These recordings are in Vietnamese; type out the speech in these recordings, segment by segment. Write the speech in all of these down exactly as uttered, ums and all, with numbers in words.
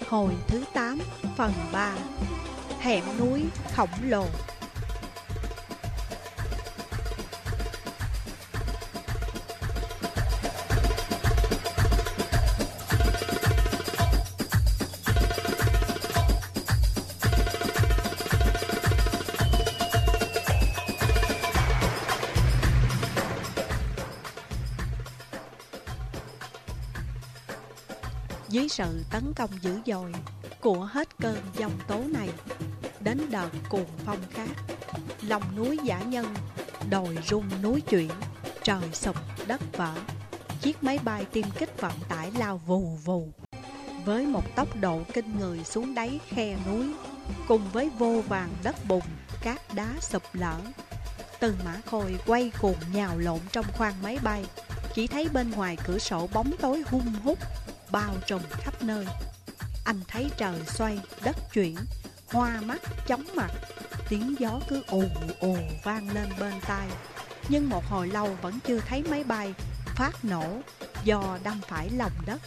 Hồi thứ tám, phần ba. Hẻm núi khổng lồ. Dưới sự tấn công dữ dội của hết cơn giông tố này, đến đợt cuồng phong khác, lòng núi dã nhân, đồi rung núi chuyển, trời sụp đất vỡ. Chiếc máy bay tiêm kích vận tải lao vù vù với một tốc độ kinh người xuống đáy khe núi, cùng với vô vàn đất bùn, cát đá sụp lở. Từ Mã Khôi quay cuồng nhào lộn trong khoang máy bay, chỉ thấy bên ngoài cửa sổ bóng tối hun hút bao trùm khắp nơi. Anh thấy trời xoay, đất chuyển, hoa mắt, chóng mặt, tiếng gió cứ ù ù vang lên bên tai. Nhưng một hồi lâu vẫn chưa thấy máy bay phát nổ do đâm phải lòng đất.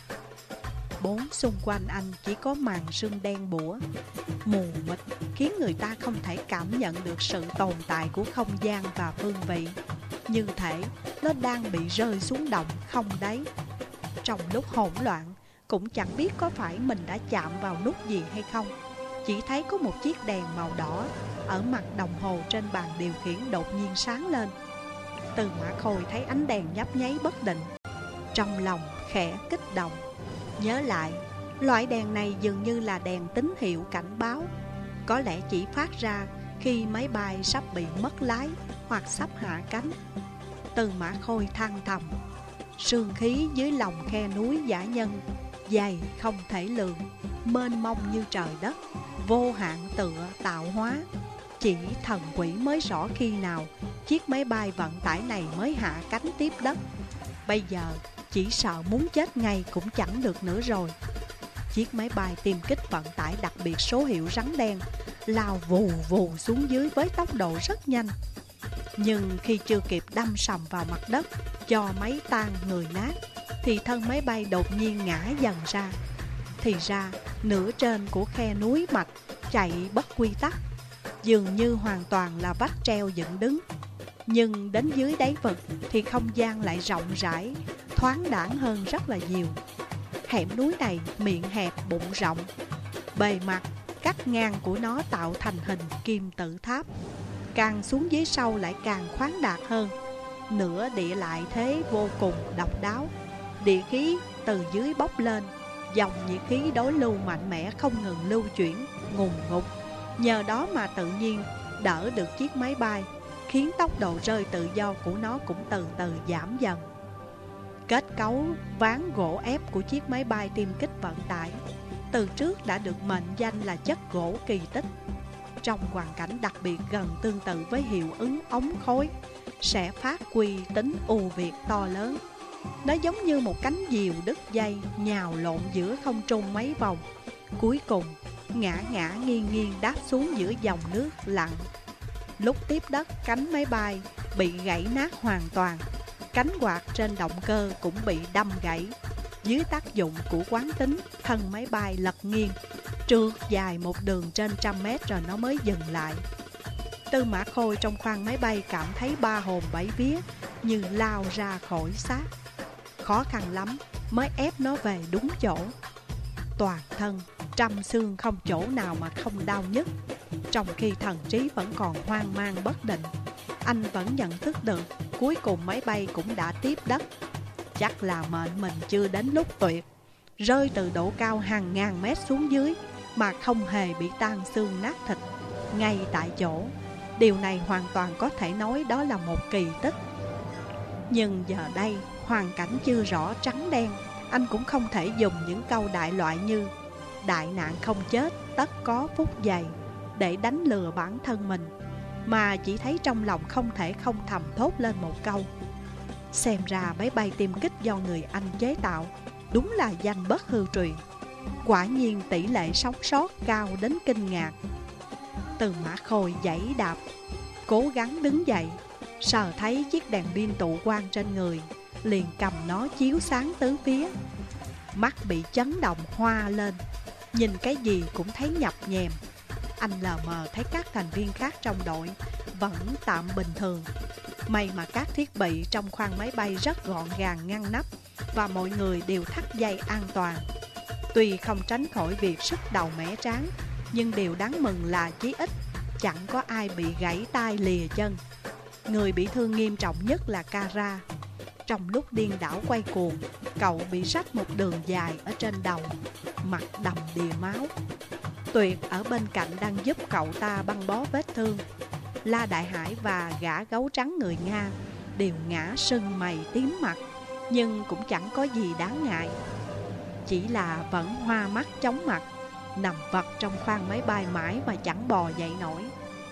Bốn xung quanh anh chỉ có màn sương đen bủa, mù mịt, khiến người ta không thể cảm nhận được sự tồn tại của không gian và phương vị, như thể nó đang bị rơi xuống động không đáy. Trong lúc hỗn loạn, cũng chẳng biết có phải mình đã chạm vào nút gì hay không. Chỉ thấy có một chiếc đèn màu đỏ ở mặt đồng hồ trên bàn điều khiển đột nhiên sáng lên. Từ Mã Khôi thấy ánh đèn nhấp nháy bất định, trong lòng khẽ kích động. Nhớ lại, loại đèn này dường như là đèn tín hiệu cảnh báo, có lẽ chỉ phát ra khi máy bay sắp bị mất lái hoặc sắp hạ cánh. Từ Mã Khôi than thầm, sương khí dưới lòng khe núi dã nhân dày không thể lường, mênh mông như trời đất, vô hạn tựa tạo hóa. Chỉ thần quỷ mới rõ khi nào chiếc máy bay vận tải này mới hạ cánh tiếp đất. Bây giờ chỉ sợ muốn chết ngay cũng chẳng được nữa rồi. Chiếc máy bay tiêm kích vận tải đặc biệt số hiệu rắn đen lao vù vù xuống dưới với tốc độ rất nhanh. Nhưng khi chưa kịp đâm sầm vào mặt đất cho máy tan người nát, thì thân máy bay đột nhiên ngã dần ra. Thì ra nửa trên của khe núi mạch chạy bất quy tắc, dường như hoàn toàn là vách treo dựng đứng. Nhưng đến dưới đáy vực thì không gian lại rộng rãi, thoáng đãng hơn rất là nhiều. Hẻm núi này miệng hẹp bụng rộng, bề mặt cắt ngang của nó tạo thành hình kim tự tháp. Càng xuống dưới sâu lại càng khoáng đạt hơn. Nửa địa lại thế vô cùng độc đáo. Địa khí từ dưới bốc lên, dòng nhiệt khí đối lưu mạnh mẽ không ngừng lưu chuyển, ngùn ngụt. Nhờ đó mà tự nhiên đỡ được chiếc máy bay, khiến tốc độ rơi tự do của nó cũng từ từ giảm dần. Kết cấu ván gỗ ép của chiếc máy bay tiêm kích vận tải từ trước đã được mệnh danh là chất gỗ kỳ tích. Trong hoàn cảnh đặc biệt gần tương tự với hiệu ứng ống khối, sẽ phát huy tính ưu việt to lớn. Nó giống như một cánh diều đứt dây nhào lộn giữa không trung mấy vòng, cuối cùng ngã ngã nghiêng nghiêng đáp xuống giữa dòng nước lặng. Lúc tiếp đất, cánh máy bay bị gãy nát hoàn toàn. Cánh quạt trên động cơ cũng bị đâm gãy. Dưới tác dụng của quán tính, thân máy bay lật nghiêng, trượt dài một đường trên trăm mét rồi nó mới dừng lại. Tư Mã Khôi trong khoang máy bay cảm thấy ba hồn bảy vía, như lao ra khỏi xác. Khó khăn lắm mới ép nó về đúng chỗ. Toàn thân trăm xương không chỗ nào mà không đau nhức. Trong khi thần trí vẫn còn hoang mang bất định, anh vẫn nhận thức được cuối cùng máy bay cũng đã tiếp đất. Chắc là mệnh mình chưa đến lúc tuyệt, rơi từ độ cao hàng ngàn mét xuống dưới mà không hề bị tan xương nát thịt ngay tại chỗ. Điều này hoàn toàn có thể nói đó là một kỳ tích. Nhưng giờ đây hoàn cảnh chưa rõ trắng đen, anh cũng không thể dùng những câu đại loại như đại nạn không chết tất có phúc dày để đánh lừa bản thân mình, mà chỉ thấy trong lòng không thể không thầm thốt lên một câu: xem ra máy bay tiêm kích do người Anh chế tạo đúng là danh bất hư truyền. Quả nhiên tỷ lệ sống sót cao đến kinh ngạc. Từ Mã Khôi giãy đạp, cố gắng đứng dậy, sờ thấy chiếc đèn pin tụ quang trên người, liền cầm nó chiếu sáng tứ phía. Mắt bị chấn động hoa lên, nhìn cái gì cũng thấy nhập nhèm. Anh lờ mờ thấy các thành viên khác trong đội vẫn tạm bình thường. May mà các thiết bị trong khoang máy bay rất gọn gàng ngăn nắp và mọi người đều thắt dây an toàn. Tuy không tránh khỏi việc sức đầu mẻ trán, nhưng điều đáng mừng là chí ít chẳng có ai bị gãy tay lìa chân. Người bị thương nghiêm trọng nhất là Kara. Trong lúc điên đảo quay cuồng, cậu bị rách một đường dài ở trên đầu, mặt đầm đìa máu. Tuyệt ở bên cạnh đang giúp cậu ta băng bó vết thương. La Đại Hải và gã gấu trắng người Nga đều ngã sưng mày tím mặt, nhưng cũng chẳng có gì đáng ngại. Chỉ là vẫn hoa mắt chóng mặt, nằm vật trong khoang máy bay mãi mà chẳng bò dậy nổi.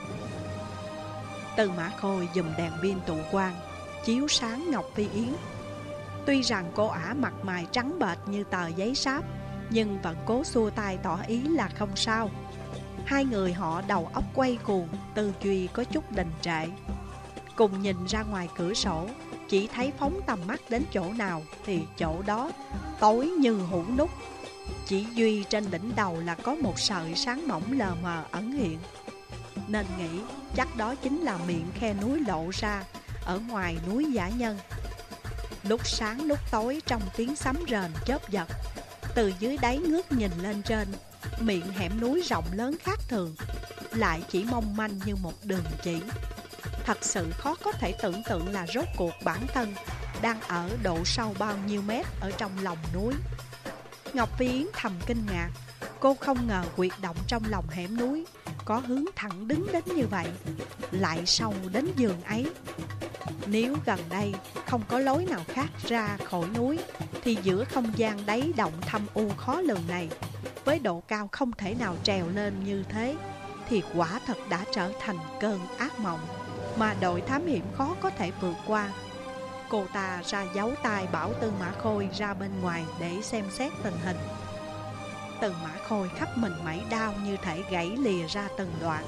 Tư Mã Khôi giùm đèn pin tụ quang chiếu sáng Ngọc Phi Yến. Tuy rằng cô ả mặt mày trắng bệch như tờ giấy sáp, nhưng vẫn cố xua tay tỏ ý là không sao. Hai người họ đầu óc quay cuồng, tư duy có chút đình trệ. Cùng nhìn ra ngoài cửa sổ, chỉ thấy phóng tầm mắt đến chỗ nào thì chỗ đó tối như hũ nút. Chỉ duy trên đỉnh đầu là có một sợi sáng mỏng lờ mờ ẩn hiện, nên nghĩ chắc đó chính là miệng khe núi lộ ra ở ngoài núi Dã Nhân. Lúc sáng lúc tối trong tiếng sấm rền chớp giật, từ dưới đáy ngước nhìn lên trên, miệng hẻm núi rộng lớn khác thường, lại chỉ mong manh như một đường chỉ. Thật sự khó có thể tưởng tượng là rốt cuộc bản thân đang ở độ sâu bao nhiêu mét ở trong lòng núi. Ngọc Phi Yến thầm kinh ngạc. Cô không ngờ huyệt động trong lòng hẻm núi có hướng thẳng đứng đến như vậy, lại sâu đến giường ấy. Nếu gần đây không có lối nào khác ra khỏi núi, thì giữa không gian đáy động thâm u khó lường này, với độ cao không thể nào trèo lên như thế, thì quả thật đã trở thành cơn ác mộng mà đội thám hiểm khó có thể vượt qua. Cô ta ra dấu tay bảo Tư Mã Khôi ra bên ngoài để xem xét tình hình. Tư Mã Khôi khắp mình mẩy đau như thể gãy lìa ra từng đoạn,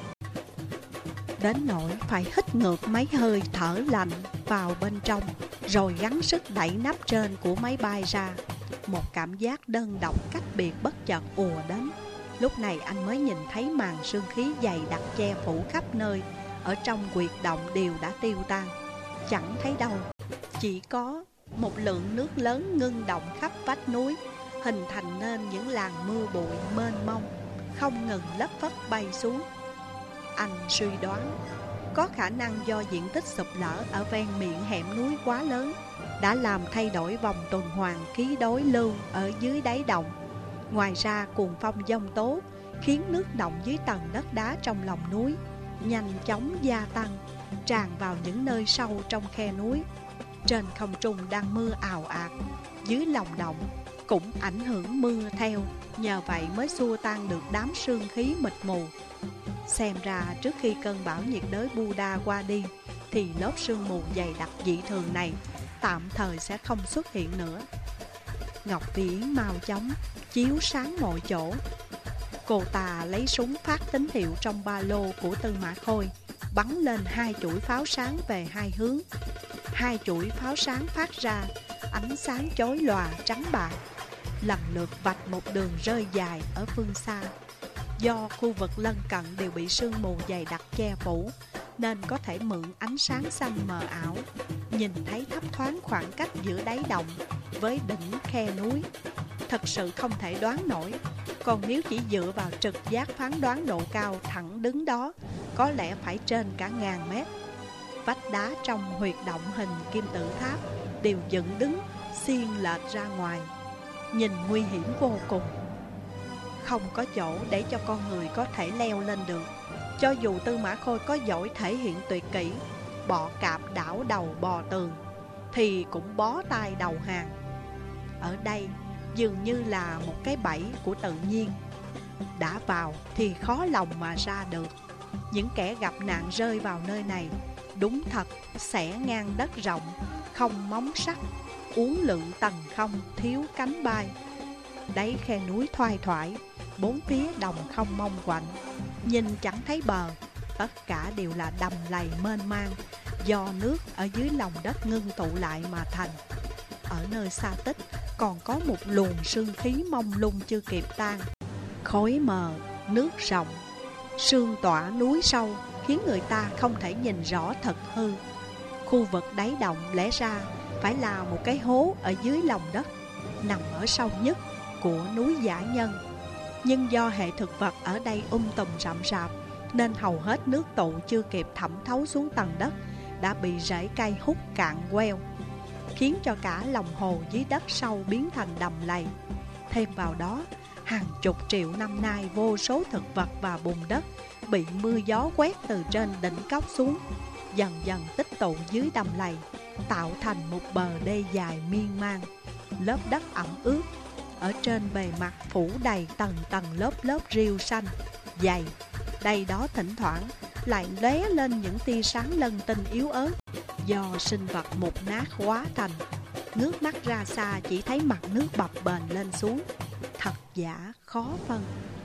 đến nỗi phải hít ngược mấy hơi thở lạnh vào bên trong, rồi gắng sức đẩy nắp trên của máy bay ra. Một cảm giác đơn độc cách biệt bất chợt ùa đến. Lúc này anh mới nhìn thấy màn sương khí dày đặc che phủ khắp nơi ở trong huyệt động đều đã tiêu tan, chẳng thấy đâu. Chỉ có một lượng nước lớn ngưng động khắp vách núi, hình thành nên những làn mưa bụi mênh mông, không ngừng lất phất bay xuống. Anh suy đoán có khả năng do diện tích sụp lở ở ven miệng hẻm núi quá lớn đã làm thay đổi vòng tuần hoàn khí đối lưu ở dưới đáy động. Ngoài ra cuồng phong giông tố khiến nước động dưới tầng đất đá trong lòng núi nhanh chóng gia tăng, tràn vào những nơi sâu trong khe núi. Trên không trung đang mưa ào ạt, dưới lòng động cũng ảnh hưởng mưa theo, nhờ vậy mới xua tan được đám sương khí mịt mù. Xem ra trước khi cơn bão nhiệt đới Buddha qua đi, thì lớp sương mù dày đặc dị thường này tạm thời sẽ không xuất hiện nữa. Ngọc Phi Yến mau chóng chiếu sáng mọi chỗ. Cô ta lấy súng phát tín hiệu trong ba lô của Tư Mã Khôi, bắn lên hai chuỗi pháo sáng về hai hướng. Hai chuỗi pháo sáng phát ra ánh sáng chói lòa trắng bạc, lần lượt vạch một đường rơi dài ở phương xa. Do khu vực lân cận đều bị sương mù dày đặc che phủ, nên có thể mượn ánh sáng xanh mờ ảo, nhìn thấy thấp thoáng khoảng cách giữa đáy động với đỉnh khe núi. Thật sự không thể đoán nổi. Còn nếu chỉ dựa vào trực giác phán đoán độ cao thẳng đứng đó, có lẽ phải trên cả ngàn mét. Vách đá trong huyệt động hình kim tự tháp đều dựng đứng, xiên lệch ra ngoài, nhìn nguy hiểm vô cùng. Không có chỗ để cho con người có thể leo lên được. Cho dù Tư Mã Khôi có giỏi thể hiện tuyệt kỹ, bọ cạp đảo đầu bò tường, thì cũng bó tay đầu hàng. Ở đây dường như là một cái bẫy của tự nhiên, đã vào thì khó lòng mà ra được. Những kẻ gặp nạn rơi vào nơi này đúng thật xẻ ngang đất rộng, không móng sắt, uốn lượn tầng không, thiếu cánh bay. Đáy khe núi thoai thoải, bốn phía đồng không mong quạnh, nhìn chẳng thấy bờ. Tất cả đều là đầm lầy mênh mang, do nước ở dưới lòng đất ngưng tụ lại mà thành. Ở nơi xa tích còn có một luồng sương khí mông lung chưa kịp tan, Khói mờ, nước rộng, sương tỏa núi sâu, khiến người ta không thể nhìn rõ thật hư. Khu vực đáy động lẽ ra phải là một cái hố ở dưới lòng đất, nằm ở sâu nhất của núi Dã Nhân. Nhưng do hệ thực vật ở đây um tùm rậm rạp, nên hầu hết nước tụ chưa kịp thẩm thấu xuống tầng đất đã bị rễ cây hút cạn queo, khiến cho cả lòng hồ dưới đất sâu biến thành đầm lầy. Thêm vào đó, hàng chục triệu năm nay vô số thực vật và bùn đất bị mưa gió quét từ trên đỉnh cốc xuống, dần dần tích tụ dưới đầm lầy, tạo thành một bờ đê dài miên man. Lớp đất ẩm ướt ở trên bề mặt phủ đầy tầng tầng lớp lớp rêu xanh dày. Đây đó thỉnh thoảng lại lóe lên những tia sáng lân tinh yếu ớt do sinh vật mục nát hóa thành. Ngước mắt ra xa chỉ thấy mặt nước bập bềnh lên xuống, thật giả khó phân.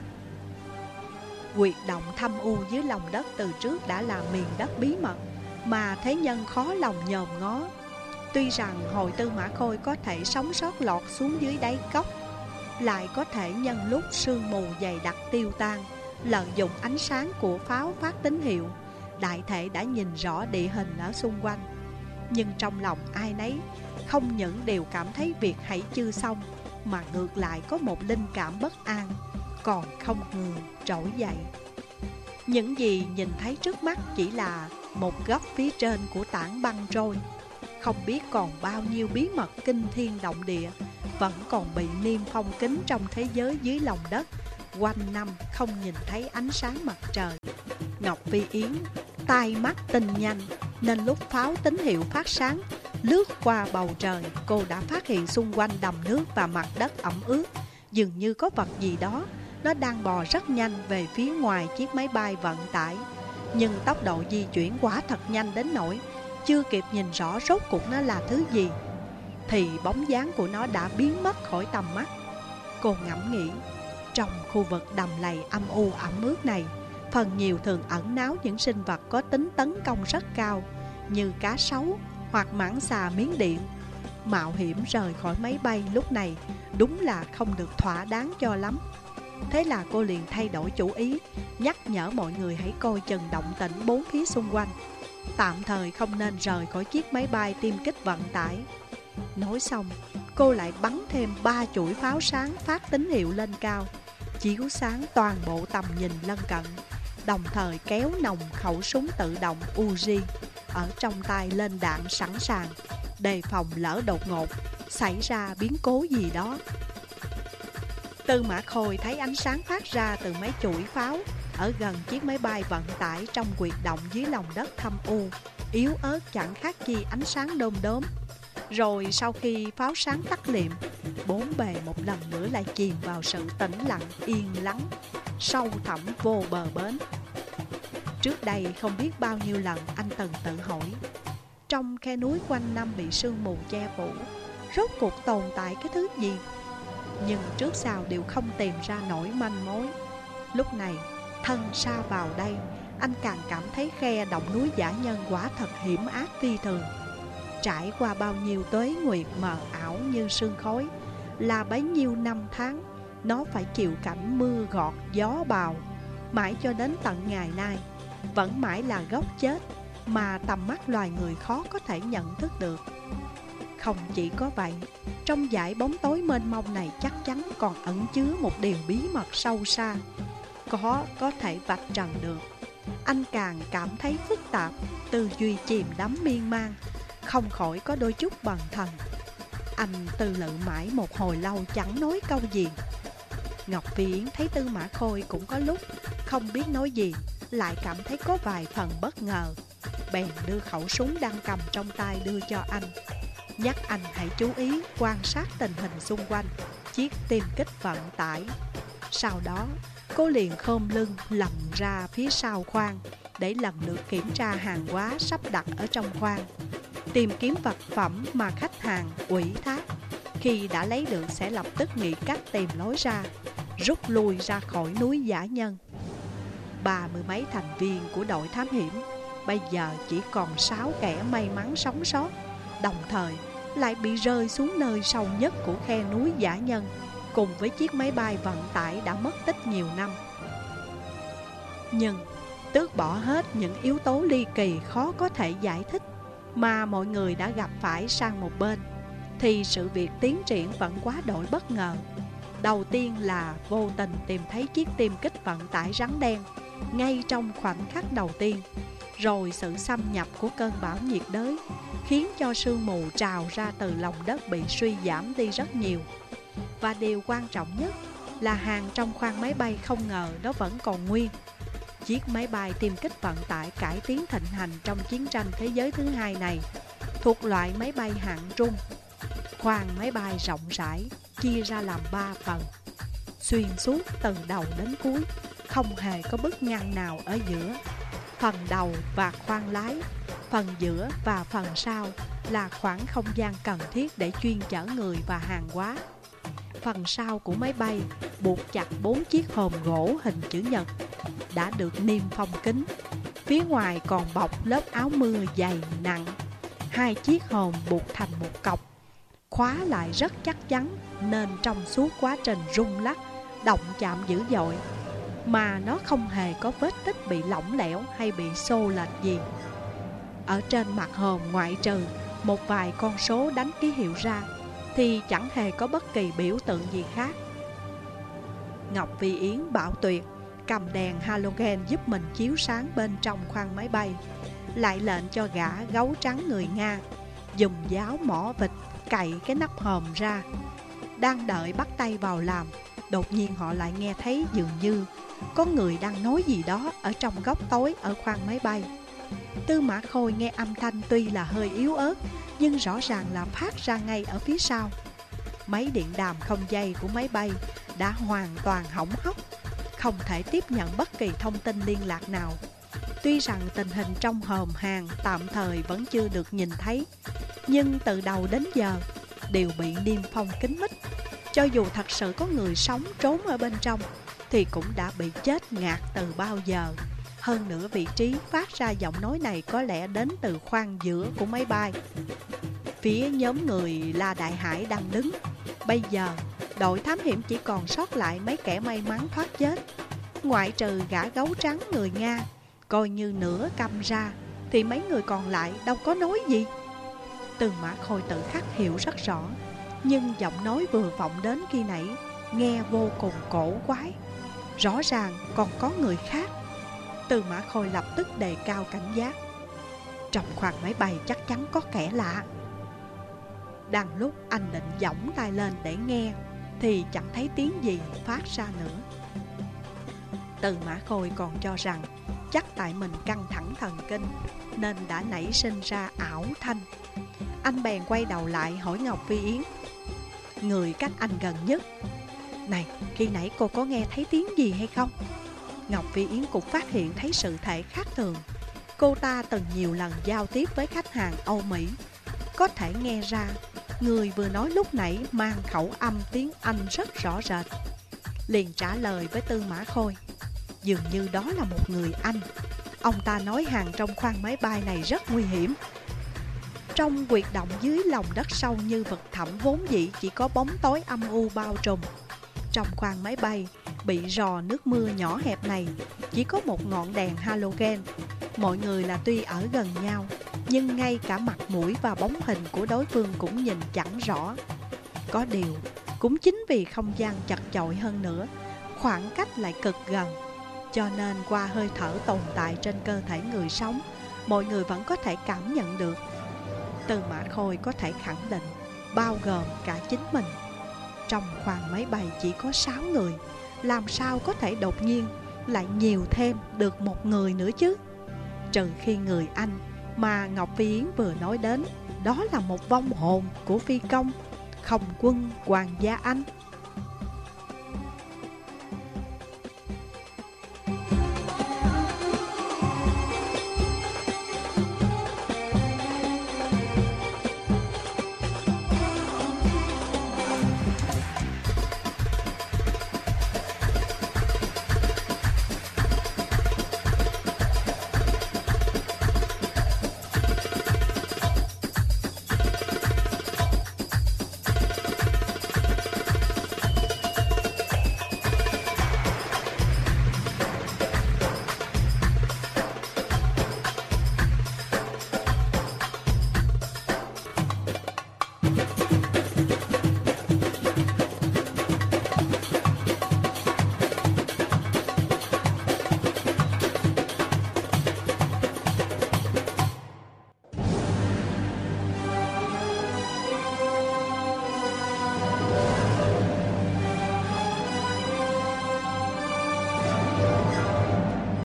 Huyệt động thâm u dưới lòng đất từ trước đã là miền đất bí mật mà thế nhân khó lòng nhòm ngó. Tuy rằng Hội Tư Mã Khôi có thể sống sót lọt xuống dưới đáy cốc, lại có thể nhân lúc sương mù dày đặc tiêu tan, lợi dụng ánh sáng của pháo phát tín hiệu, đại thể đã nhìn rõ địa hình ở xung quanh. Nhưng trong lòng ai nấy không những đều cảm thấy việc hãy chưa xong, mà ngược lại có một linh cảm bất an còn không ngừng trỗi dậy. Những gì nhìn thấy trước mắt chỉ là một góc phía trên của tảng băng trôi. Không biết còn bao nhiêu bí mật kinh thiên động địa vẫn còn bị niêm phong kín trong thế giới dưới lòng đất, quanh năm không nhìn thấy ánh sáng mặt trời. Ngọc Phi Yến tai mắt tinh nhanh, nên lúc pháo tín hiệu phát sáng lướt qua bầu trời, cô đã phát hiện xung quanh đầm nước và mặt đất ẩm ướt dường như có vật gì đó. Nó đang bò rất nhanh về phía ngoài chiếc máy bay vận tải, nhưng tốc độ di chuyển quả thật nhanh đến nỗi chưa kịp nhìn rõ rốt cuộc nó là thứ gì thì bóng dáng của nó đã biến mất khỏi tầm mắt. Cô ngẫm nghĩ, trong khu vực đầm lầy âm u ẩm ướt này, phần nhiều thường ẩn náu những sinh vật có tính tấn công rất cao, như cá sấu hoặc mãng xà Miến Điện. Mạo hiểm rời khỏi máy bay lúc này đúng là không được thỏa đáng cho lắm. Thế là cô liền thay đổi chủ ý, nhắc nhở mọi người hãy coi chừng động tĩnh bốn phía xung quanh, tạm thời không nên rời khỏi chiếc máy bay tiêm kích vận tải. Nói xong, cô lại bắn thêm ba chuỗi pháo sáng phát tín hiệu lên cao, chiếu sáng toàn bộ tầm nhìn lân cận, đồng thời kéo nòng khẩu súng tự động Uzi ở trong tay lên đạn sẵn sàng, đề phòng lỡ đột ngột xảy ra biến cố gì đó. Tư Mã Khôi thấy ánh sáng phát ra từ mấy chuỗi pháo ở gần chiếc máy bay vận tải trong huyệt động dưới lòng đất thâm u, yếu ớt chẳng khác gì ánh sáng đom đóm. Rồi sau khi pháo sáng tắt liệm, bốn bề một lần nữa lại chìm vào sự tĩnh lặng yên lắng, sâu thẳm vô bờ bến. Trước đây không biết bao nhiêu lần anh từng tự hỏi, trong khe núi quanh năm bị sương mù che phủ, rốt cuộc tồn tại cái thứ gì? Nhưng trước sau đều không tìm ra nổi manh mối. Lúc này, thân sa vào đây, anh càng cảm thấy khe động núi Dã Nhân quả thật hiểm ác phi thường. Trải qua bao nhiêu tuế nguyệt mờ ảo như sương khói, là bấy nhiêu năm tháng, nó phải chịu cảnh mưa gọt gió bào, mãi cho đến tận ngày nay, vẫn mãi là gốc chết mà tầm mắt loài người khó có thể nhận thức được. Không chỉ có vậy, trong dải bóng tối mênh mông này chắc chắn còn ẩn chứa một điều bí mật sâu xa, khó có thể vạch trần được. Anh càng cảm thấy phức tạp, tư duy chìm đắm miên man, không khỏi có đôi chút bần thần. Anh tư lự mãi một hồi lâu chẳng nói câu gì. Ngọc Phi Yến thấy Tư Mã Khôi cũng có lúc không biết nói gì, lại cảm thấy có vài phần bất ngờ, bèn đưa khẩu súng đang cầm trong tay đưa cho anh, nhắc anh hãy chú ý quan sát tình hình xung quanh chiếc tiêm kích vận tải. Sau đó, cô liền khom lưng lần ra phía sau khoang để lần lượt kiểm tra hàng hóa sắp đặt ở trong khoang, tìm kiếm vật phẩm mà khách hàng ủy thác. Khi đã lấy được sẽ lập tức nghĩ cách tìm lối ra, rút lui ra khỏi núi Dã Nhân. Ba mươi mấy thành viên của đội thám hiểm bây giờ chỉ còn sáu kẻ may mắn sống sót, đồng thời lại bị rơi xuống nơi sâu nhất của khe núi Dã Nhân. cùng với chiếc máy bay vận tải đã mất tích nhiều năm. Nhưng tước bỏ hết những yếu tố ly kỳ khó có thể giải thích mà mọi người đã gặp phải sang một bên, thì sự việc tiến triển vẫn quá đổi bất ngờ. Đầu tiên là vô tình tìm thấy chiếc tiêm kích vận tải rắn đen ngay trong khoảnh khắc đầu tiên. Rồi sự xâm nhập của cơn bão nhiệt đới khiến cho sương mù trào ra từ lòng đất bị suy giảm đi rất nhiều. Và điều quan trọng nhất là hàng trong khoang máy bay không ngờ nó vẫn còn nguyên. Chiếc máy bay tiêm kích vận tải cải tiến thịnh hành trong chiến tranh thế giới thứ hai này thuộc loại máy bay hạng trung. Khoang máy bay rộng rãi, chia ra làm ba phần, xuyên suốt từ đầu đến cuối, không hề có bức ngăn nào ở giữa. Phần đầu và khoang lái, phần giữa và phần sau là khoảng không gian cần thiết để chuyên chở người và hàng hóa. Phần sau của máy bay buộc chặt bốn chiếc hòm gỗ hình chữ nhật đã được niêm phong kín. Phía ngoài còn bọc lớp áo mưa dày nặng. Hai chiếc hòm buộc thành một cọc, khóa lại rất chắc chắn, nên trong suốt quá trình rung lắc, động chạm dữ dội mà nó không hề có vết tích bị lỏng lẻo hay bị xô lệch gì. Ở trên mặt hòm ngoại trừ một vài con số đánh ký hiệu ra thì chẳng hề có bất kỳ biểu tượng gì khác. Ngọc Vi Yến bảo Tuyệt cầm đèn halogen giúp mình chiếu sáng bên trong khoang máy bay, lại lệnh cho gã gấu trắng người Nga dùng giáo mỏ vịt cạy cái nắp hòm ra. Đang đợi bắt tay vào làm, đột nhiên họ lại nghe thấy dường như có người đang nói gì đó ở trong góc tối ở khoang máy bay. Tư Mã Khôi nghe âm thanh tuy là hơi yếu ớt, nhưng rõ ràng là phát ra ngay ở phía sau. Máy điện đàm không dây của máy bay đã hoàn toàn hỏng hóc, không thể tiếp nhận bất kỳ thông tin liên lạc nào. Tuy rằng tình hình trong hòm hàng tạm thời vẫn chưa được nhìn thấy, nhưng từ đầu đến giờ đều bị niêm phong kín mít. Cho dù thật sự có người sống trốn ở bên trong thì cũng đã bị chết ngạt từ bao giờ. Hơn nữa vị trí phát ra giọng nói này có lẽ đến từ khoang giữa của máy bay. Phía nhóm người La Đại Hải đang đứng. Bây giờ đội thám hiểm chỉ còn sót lại mấy kẻ may mắn thoát chết. Ngoại trừ gã gấu trắng người Nga, coi như nửa câm ra, thì mấy người còn lại đâu có nói gì. Tư Mã Khôi tự khắc hiểu rất rõ, nhưng giọng nói vừa vọng đến khi nãy nghe vô cùng cổ quái. Rõ ràng còn có người khác. Tư Mã Khôi lập tức đề cao cảnh giác. Trong khoang máy bay chắc chắn có kẻ lạ. Đang lúc anh định giỏng tay lên để nghe thì chẳng thấy tiếng gì phát ra nữa. Tư Mã Khôi còn cho rằng chắc tại mình căng thẳng thần kinh nên đã nảy sinh ra ảo thanh. Anh bèn quay đầu lại hỏi Ngọc Vi Yến, người cách anh gần nhất: này, khi nãy cô có nghe thấy tiếng gì hay không? Ngọc Vi Yến cũng phát hiện thấy sự thể khác thường. Cô ta từng nhiều lần giao tiếp với khách hàng Âu Mỹ, có thể nghe ra người vừa nói lúc nãy mang khẩu âm tiếng Anh rất rõ rệt. Liền trả lời với Tư Mã Khôi, dường như đó là một người Anh. Ông ta nói hàng trong khoang máy bay này rất nguy hiểm. Trong huyệt động dưới lòng đất sâu như vực thẳm vốn dĩ chỉ có bóng tối âm u bao trùm. Trong khoang máy bay bị rò nước mưa nhỏ hẹp này chỉ có một ngọn đèn halogen. Mọi người là tuy ở gần nhau, nhưng ngay cả mặt mũi và bóng hình của đối phương cũng nhìn chẳng rõ. Có điều, cũng chính vì không gian chật chội hơn nữa, khoảng cách lại cực gần, cho nên qua hơi thở tồn tại trên cơ thể người sống, mọi người vẫn có thể cảm nhận được. Tư Mã Khôi có thể khẳng định, bao gồm cả chính mình, trong khoang máy bay chỉ có sáu người, làm sao có thể đột nhiên lại nhiều thêm được một người nữa chứ? Trừ khi người Anh mà Ngọc Vi Yến vừa nói đến đó là một vong hồn của phi công không quân Hoàng gia Anh.